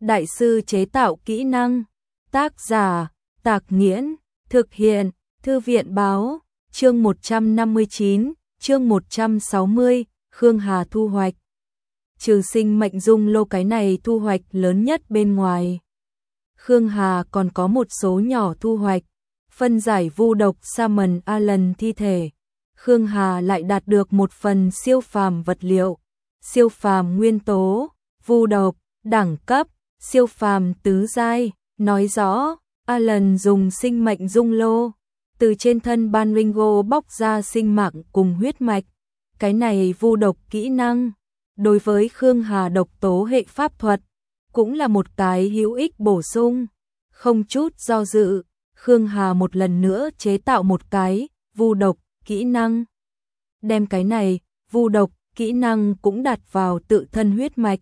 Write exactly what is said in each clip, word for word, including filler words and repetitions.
Đại sư chế tạo kỹ năng. Tác giả, Tạc Nghiễn. Thực hiện, Thư viện Báo. Chương một trăm năm mươi chín, chương một trăm sáu mươi, Khương Hà thu hoạch. Trừ sinh mệnh dung lô cái này thu hoạch lớn nhất bên ngoài, Khương Hà còn có một số nhỏ thu hoạch. Phân giải vu độc Salmon Allen thi thể. Khương Hà lại đạt được một phần siêu phàm vật liệu, siêu phàm nguyên tố, vu độc, đẳng cấp, siêu phàm tứ giai, nói rõ, Allen dùng sinh mệnh dung lô, từ trên thân Ban Ringo bóc ra sinh mạng cùng huyết mạch. Cái này vu độc kỹ năng, đối với Khương Hà độc tố hệ pháp thuật, cũng là một cái hữu ích bổ sung. Không chút do dự, Khương Hà một lần nữa chế tạo một cái vu độc kỹ năng. Đem cái này vu độc kỹ năng cũng đặt vào tự thân huyết mạch,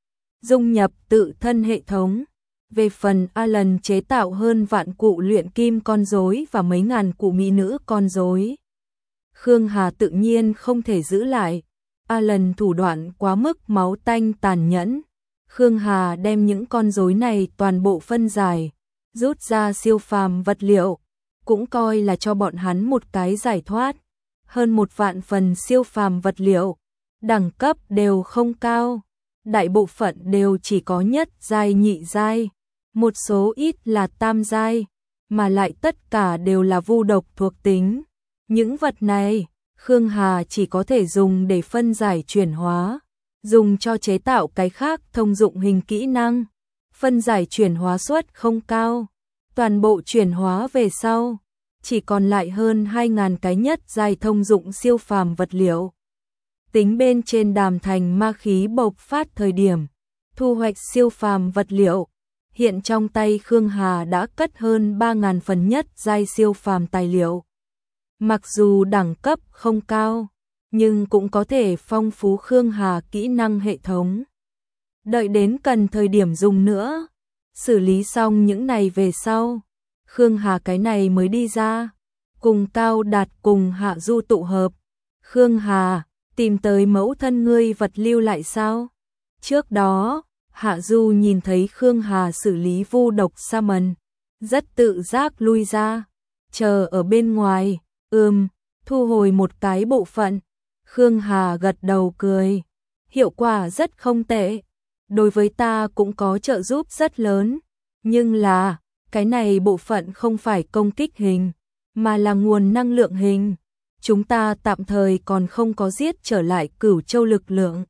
dung nhập tự thân hệ thống. Về phần Allen chế tạo hơn vạn cụ luyện kim con rối và mấy ngàn cụ mỹ nữ con rối, Khương Hà tự nhiên không thể giữ lại. Allen thủ đoạn quá mức máu tanh tàn nhẫn. Khương Hà đem những con rối này toàn bộ phân giải, rút ra siêu phàm vật liệu, cũng coi là cho bọn hắn một cái giải thoát. Hơn một vạn phần siêu phàm vật liệu, đẳng cấp đều không cao, đại bộ phận đều chỉ có nhất giai nhị giai, một số ít là tam giai, mà lại tất cả đều là vu độc thuộc tính. Những vật này, Khương Hà chỉ có thể dùng để phân giải chuyển hóa, dùng cho chế tạo cái khác thông dụng hình kỹ năng. Phân giải chuyển hóa suất không cao, toàn bộ chuyển hóa về sau, chỉ còn lại hơn hai nghìn cái nhất giai thông dụng siêu phàm vật liệu. Tính bên trên đàm thành ma khí bộc phát thời điểm, thu hoạch siêu phàm vật liệu, hiện trong tay Khương Hà đã cất hơn ba nghìn phần nhất giai siêu phàm tài liệu. Mặc dù đẳng cấp không cao, nhưng cũng có thể phong phú Khương Hà kỹ năng hệ thống. Đợi đến cần thời điểm dùng nữa, xử lý xong những này về sau, Khương Hà cái này mới đi ra, cùng Cao Đạt cùng Hạ Du tụ hợp. Khương Hà, tìm tới mẫu thân ngươi vật lưu lại sao? Trước đó, Hạ Du nhìn thấy Khương Hà xử lý vu độc Salmon, rất tự giác lui ra, chờ ở bên ngoài. Ừm, thu hồi một cái bộ phận. Khương Hà gật đầu cười, hiệu quả rất không tệ, đối với ta cũng có trợ giúp rất lớn, nhưng là, cái này bộ phận không phải công kích hình, mà là nguồn năng lượng hình. Chúng ta tạm thời còn không có giết trở lại Cửu Châu lực lượng.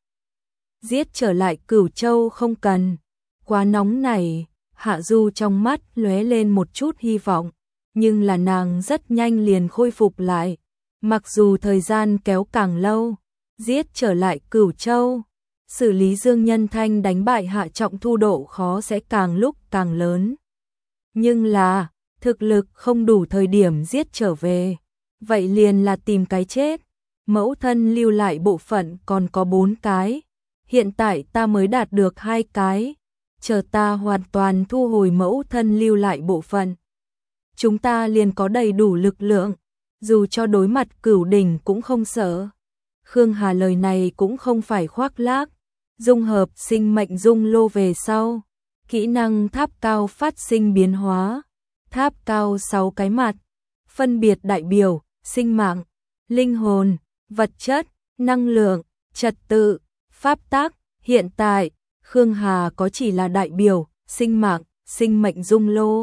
Giết trở lại Cửu Châu không cần, quá nóng này. Hạ Du trong mắt lóe lên một chút hy vọng, nhưng là nàng rất nhanh liền khôi phục lại. Mặc dù thời gian kéo càng lâu, giết trở lại Cửu Châu, xử lý Dương Nhân Thanh đánh bại Hạ Trọng Thu độ khó sẽ càng lúc càng lớn. Nhưng là, thực lực không đủ thời điểm giết trở về, vậy liền là tìm cái chết. Mẫu thân lưu lại bộ phận còn có bốn cái, hiện tại ta mới đạt được hai cái, chờ ta hoàn toàn thu hồi mẫu thân lưu lại bộ phận, chúng ta liền có đầy đủ lực lượng, dù cho đối mặt cửu đỉnh cũng không sợ. Khương Hà lời này cũng không phải khoác lác, dung hợp sinh mệnh dung lô về sau, kỹ năng tháp cao phát sinh biến hóa. Tháp cao sáu cái mặt, phân biệt đại biểu sinh mạng, linh hồn, vật chất, năng lượng, trật tự, pháp tắc. Hiện tại, Khương Hà có chỉ là đại biểu sinh mạng, sinh mệnh dung lô,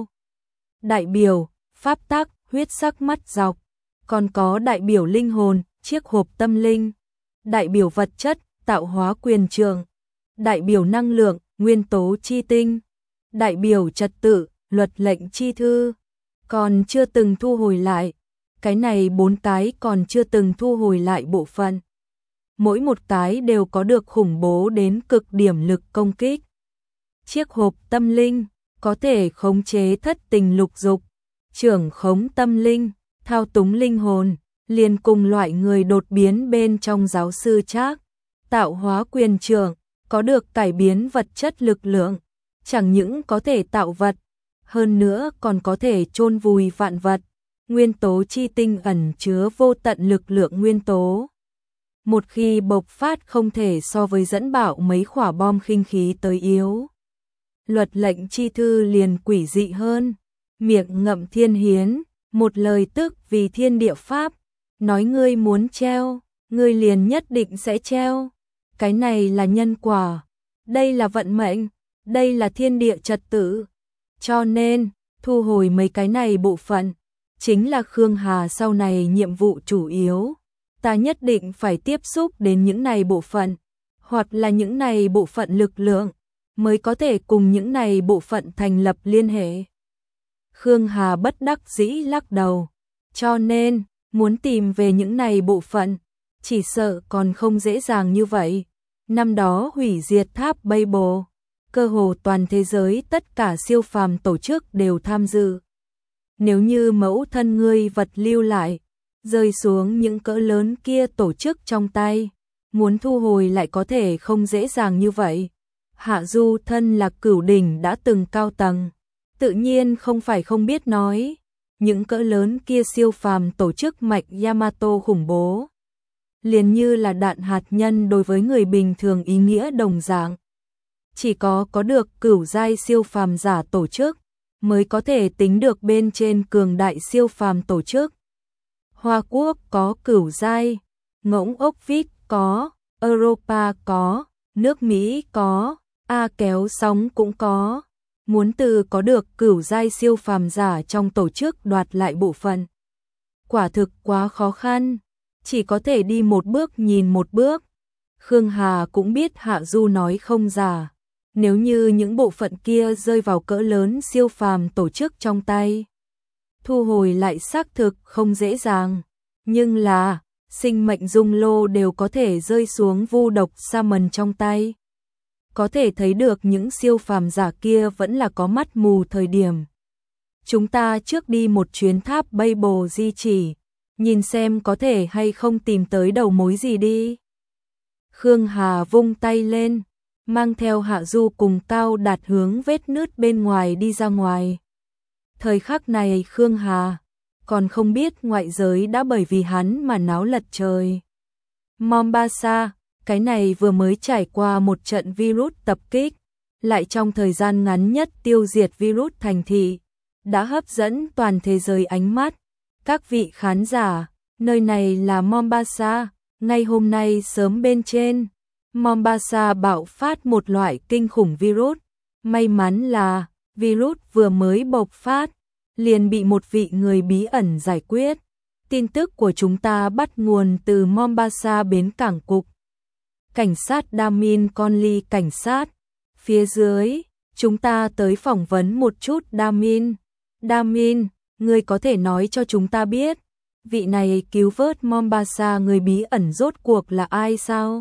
đại biểu pháp tắc, huyết sắc mắt dọc, còn có đại biểu linh hồn, chiếc hộp tâm linh, đại biểu vật chất, tạo hóa quyền trường, đại biểu năng lượng, nguyên tố chi tinh, đại biểu trật tự, luật lệnh chi thư. Còn chưa từng thu hồi lại, cái này bốn cái còn chưa từng thu hồi lại bộ phận. Mỗi một cái đều có được khủng bố đến cực điểm lực công kích. Chiếc hộp tâm linh có thể khống chế thất tình lục dục, trưởng khống tâm linh, thao túng linh hồn, liền cùng loại người đột biến bên trong giáo sư Trác. Tạo hóa quyền trưởng có được cải biến vật chất lực lượng, chẳng những có thể tạo vật, hơn nữa còn có thể chôn vùi vạn vật. Nguyên tố chi tinh ẩn chứa vô tận lực lượng nguyên tố, một khi bộc phát không thể so với dẫn bạo mấy quả bom khinh khí tới yếu. luật lệnh chi thư liền quỷ dị hơn, miệng ngậm thiên hiến, một lời tức vì thiên địa pháp, nói ngươi muốn treo, ngươi liền nhất định sẽ treo. Cái này là nhân quả, đây là vận mệnh, đây là thiên địa trật tự. Cho nên, thu hồi mấy cái này bộ phận, chính là Khương Hà sau này nhiệm vụ chủ yếu. Ta nhất định phải tiếp xúc đến những này bộ phận, hoặc là những này bộ phận lực lượng, mới có thể cùng những này bộ phận thành lập liên hệ. Khương Hà bất đắc dĩ lắc đầu, cho nên, muốn tìm về những này bộ phận, chỉ sợ còn không dễ dàng như vậy. Năm đó hủy diệt tháp Babel, cơ hồ toàn thế giới tất cả siêu phàm tổ chức đều tham dự. Nếu như mẫu thân ngươi vật lưu lại, rơi xuống những cỡ lớn kia tổ chức trong tay, muốn thu hồi lại có thể không dễ dàng như vậy. Hạ Du thân là cửu đỉnh đã từng cao tầng, tự nhiên không phải không biết nói, những cỡ lớn kia siêu phàm tổ chức mạch Yamato khủng bố, liền như là đạn hạt nhân đối với người bình thường ý nghĩa đồng dạng. Chỉ có có được cửu giai siêu phàm giả tổ chức, mới có thể tính được bên trên cường đại siêu phàm tổ chức. Hoa Quốc có cửu giai, Ngỗng ốc vít có, Europa có, nước Mỹ có, A kéo sóng cũng có. Muốn từ có được cửu giai siêu phàm giả trong tổ chức đoạt lại bộ phận, quả thực quá khó khăn, chỉ có thể đi một bước nhìn một bước. Khương Hà cũng biết Hạ Du nói không giả, nếu như những bộ phận kia rơi vào cỡ lớn siêu phàm tổ chức trong tay, thu hồi lại xác thực không dễ dàng, nhưng là sinh mệnh dung lô đều có thể rơi xuống vu độc Salmon trong tay. Có thể thấy được những siêu phàm giả kia vẫn là có mắt mù thời điểm. Chúng ta trước đi một chuyến tháp Babel di chỉ, nhìn xem có thể hay không tìm tới đầu mối gì đi. Khương Hà vung tay lên, mang theo Hạ Du cùng Cao Đạt hướng vết nứt bên ngoài đi ra ngoài. Thời khắc này Khương Hà còn không biết ngoại giới đã bởi vì hắn mà náo lật trời. Mombasa, cái này vừa mới trải qua một trận virus tập kích, lại trong thời gian ngắn nhất tiêu diệt virus thành thị, đã hấp dẫn toàn thế giới ánh mắt. Các vị khán giả, nơi này là Mombasa, ngay hôm nay sớm bên trên, Mombasa bạo phát một loại kinh khủng virus. May mắn là virus vừa mới bộc phát, liền bị một vị người bí ẩn giải quyết. Tin tức của chúng ta bắt nguồn từ Mombasa bến cảng cục cảnh sát Damin Conley cảnh sát. Phía dưới, chúng ta tới phỏng vấn một chút Damin. Damin, ngươi có thể nói cho chúng ta biết, vị này cứu vớt Mombasa người bí ẩn rốt cuộc là ai sao?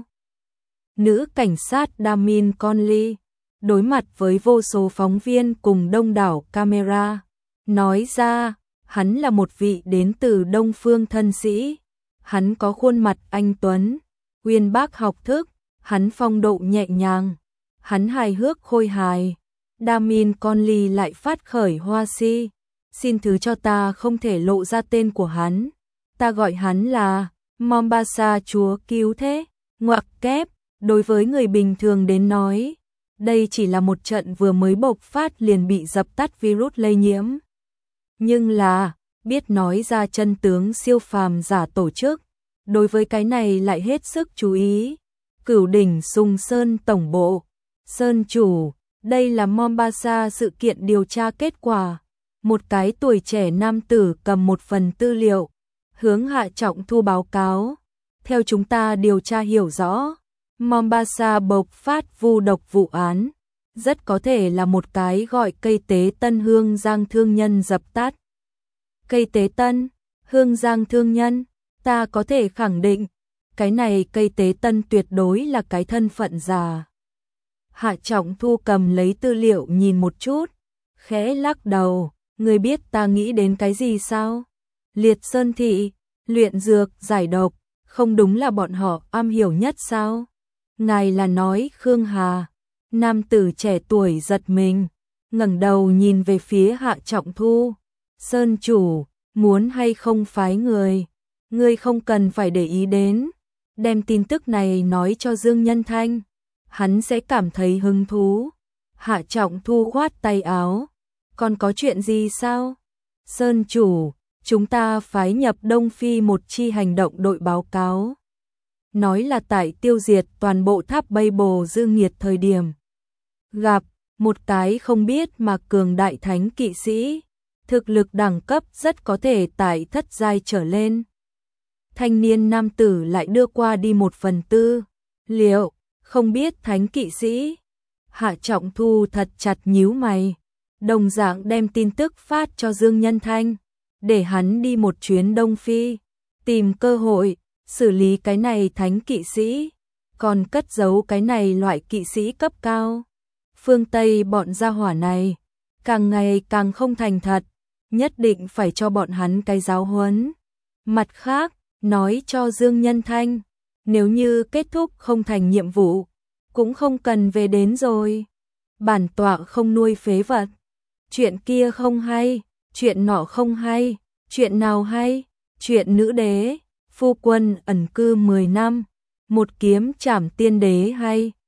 Nữ cảnh sát Damin Conley, đối mặt với vô số phóng viên cùng đông đảo camera, nói ra, hắn là một vị đến từ Đông Phương thân sĩ. Hắn có khuôn mặt anh tuấn, uyên bác học thức, hắn phong độ nhẹ nhàng, hắn hài hước khôi hài. Damin Conley lại phát khởi hoa si, xin thứ cho ta không thể lộ ra tên của hắn. Ta gọi hắn là Mombasa chúa cứu thế. Ngoặc kép, đối với người bình thường đến nói, đây chỉ là một trận vừa mới bộc phát liền bị dập tắt virus lây nhiễm. Nhưng là, biết nói ra chân tướng siêu phàm giả tổ chức, đối với cái này lại hết sức chú ý. Cửu đỉnh Sùng Sơn tổng bộ, Sơn chủ, đây là Mombasa sự kiện điều tra kết quả. Một cái tuổi trẻ nam tử cầm một phần tư liệu, hướng Hạ Trọng Thu báo cáo. Theo chúng ta điều tra hiểu rõ, Mombasa bộc phát vu độc vụ án, rất có thể là một cái gọi cây tế tân Hương Giang thương nhân dập tắt. Cây tế tân, Hương Giang thương nhân, ta có thể khẳng định, cái này cây tế tân tuyệt đối là cái thân phận giả. Hạ Trọng Thu cầm lấy tư liệu nhìn một chút, khẽ lắc đầu, người biết ta nghĩ đến cái gì sao? Liệt Sơn Thị, luyện dược, giải độc, không đúng là bọn họ am hiểu nhất sao? Ngài là nói Khương Hà. Nam tử trẻ tuổi giật mình, ngẩng đầu nhìn về phía Hạ Trọng Thu. Sơn chủ, muốn hay không phái người, ngươi không cần phải để ý đến, đem tin tức này nói cho Dương Nhân Thanh, hắn sẽ cảm thấy hứng thú. Hạ Trọng Thu khoát tay áo. Còn có chuyện gì sao? Sơn chủ, chúng ta phái nhập Đông Phi một chi hành động đội báo cáo. Nói là tại tiêu diệt toàn bộ tháp Babel Dương Nghiệt thời điểm. Gặp một cái không biết mà cường đại thánh kỵ sĩ. Thực lực đẳng cấp rất có thể tại thất giai trở lên. Thanh niên nam tử lại đưa qua đi một phần tư. Liệu, không biết thánh kỵ sĩ? Hạ Trọng Thu thật chặt nhíu mày. Đồng dạng đem tin tức phát cho Dương Nhân Thanh. Để hắn đi một chuyến Đông Phi. Tìm cơ hội, xử lý cái này thánh kỵ sĩ. Còn cất giấu cái này loại kỵ sĩ cấp cao. Phương Tây bọn gia hỏa này. Càng ngày càng không thành thật. Nhất định phải cho bọn hắn cái giáo huấn. Mặt khác, nói cho Dương Nhân Thanh. Nếu như kết thúc không thành nhiệm vụ. Cũng không cần về đến rồi. Bản tọa không nuôi phế vật. Chuyện kia không hay. Chuyện nọ không hay. Chuyện nào hay? Chuyện nữ đế. Phu quân ẩn cư mười năm. Một kiếm trảm tiên đế hay.